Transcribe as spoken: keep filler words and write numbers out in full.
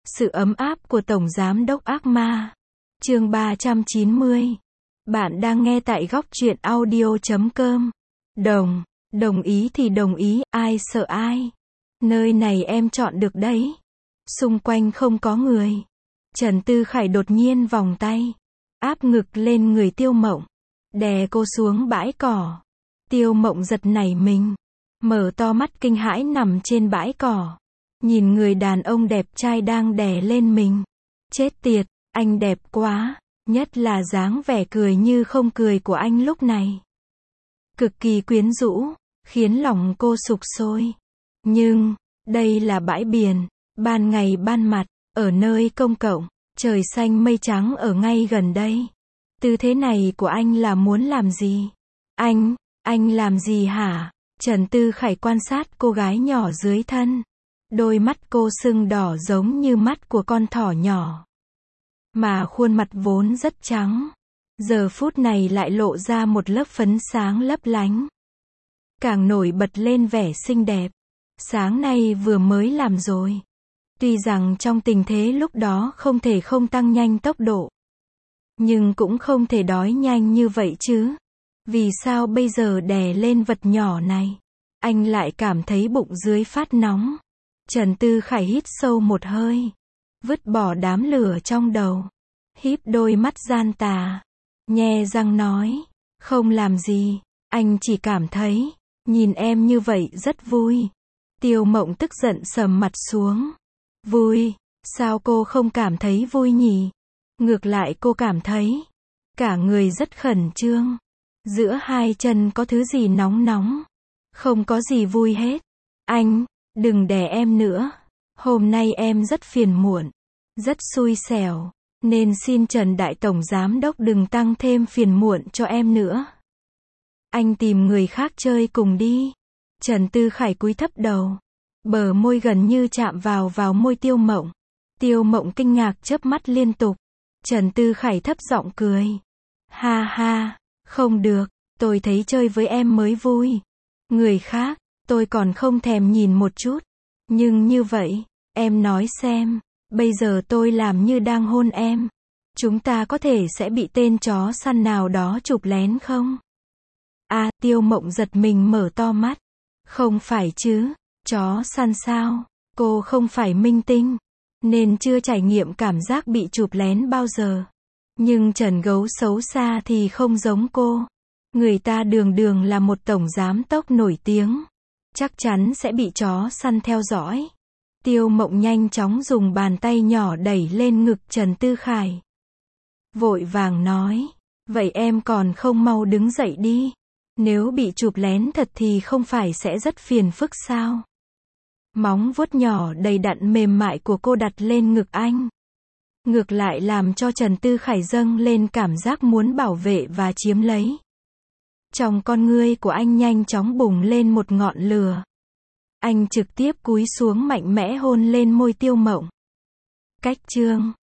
Sự ấm áp của Tổng Giám đốc Ác Ma. Chương ba trăm chín mươi. Bạn đang nghe tại góc truyện audio chấm com. Đồng, đồng ý thì đồng ý, ai sợ ai. Nơi này em chọn được đấy. Xung quanh không có người. Trần Tư Khải đột nhiên vòng tay, áp ngực lên người Tiêu Mộng, đè cô xuống bãi cỏ. Tiêu Mộng giật nảy mình, mở to mắt kinh hãi nằm trên bãi cỏ, nhìn người đàn ông đẹp trai đang đè lên mình. Chết tiệt, anh đẹp quá, nhất là dáng vẻ cười như không cười của anh lúc này. Cực kỳ quyến rũ, khiến lòng cô sục sôi. Nhưng, đây là bãi biển, ban ngày ban mặt, ở nơi công cộng, trời xanh mây trắng ở ngay gần đây. Tư thế này của anh là muốn làm gì? Anh, anh làm gì hả? Trần Tư Khải quan sát cô gái nhỏ dưới thân. Đôi mắt cô sưng đỏ giống như mắt của con thỏ nhỏ. Mà khuôn mặt vốn rất trắng, giờ phút này lại lộ ra một lớp phấn sáng lấp lánh. Càng nổi bật lên vẻ xinh đẹp. Sáng nay vừa mới làm rồi. Tuy rằng trong tình thế lúc đó không thể không tăng nhanh tốc độ, nhưng cũng không thể đói nhanh như vậy chứ. Vì sao bây giờ đè lên vật nhỏ này, anh lại cảm thấy bụng dưới phát nóng. Trần Tư Khải hít sâu một hơi, vứt bỏ đám lửa trong đầu, híp đôi mắt gian tà, nhe răng nói, không làm gì, anh chỉ cảm thấy, nhìn em như vậy rất vui. Tiêu Mộng tức giận sầm mặt xuống. Vui? Sao cô không cảm thấy vui nhỉ? Ngược lại cô cảm thấy, cả người rất khẩn trương. Giữa hai chân có thứ gì nóng nóng. Không có gì vui hết. Anh, đừng đè em nữa. Hôm nay em rất phiền muộn, rất xui xẻo, nên xin Trần Đại Tổng Giám Đốc đừng tăng thêm phiền muộn cho em nữa. Anh tìm người khác chơi cùng đi. Trần Tư Khải cúi thấp đầu, bờ môi gần như chạm vào vào môi Tiêu Mộng. Tiêu Mộng kinh ngạc chớp mắt liên tục. Trần Tư Khải thấp giọng cười. Ha ha, không được, tôi thấy chơi với em mới vui. Người khác, tôi còn không thèm nhìn một chút. Nhưng như vậy, em nói xem, bây giờ tôi làm như đang hôn em. Chúng ta có thể sẽ bị tên chó săn nào đó chụp lén không? À, Tiêu Mộng giật mình mở to mắt. Không phải chứ, chó săn sao? Cô không phải minh tinh, nên chưa trải nghiệm cảm giác bị chụp lén bao giờ. Nhưng Trần Gấu xấu xa thì không giống cô. Người ta đường đường là một tổng giám đốc nổi tiếng, chắc chắn sẽ bị chó săn theo dõi. Tiêu Mộng nhanh chóng dùng bàn tay nhỏ đẩy lên ngực Trần Tư Khải, vội vàng nói, vậy em còn không mau đứng dậy đi. Nếu bị chụp lén thật thì không phải sẽ rất phiền phức sao? Móng vuốt nhỏ đầy đặn mềm mại của cô đặt lên ngực anh, ngược lại làm cho Trần Tư Khải dâng lên cảm giác muốn bảo vệ và chiếm lấy. Trong con ngươi của anh nhanh chóng bùng lên một ngọn lửa. Anh trực tiếp cúi xuống mạnh mẽ hôn lên môi Tiêu Mộng. Cách chương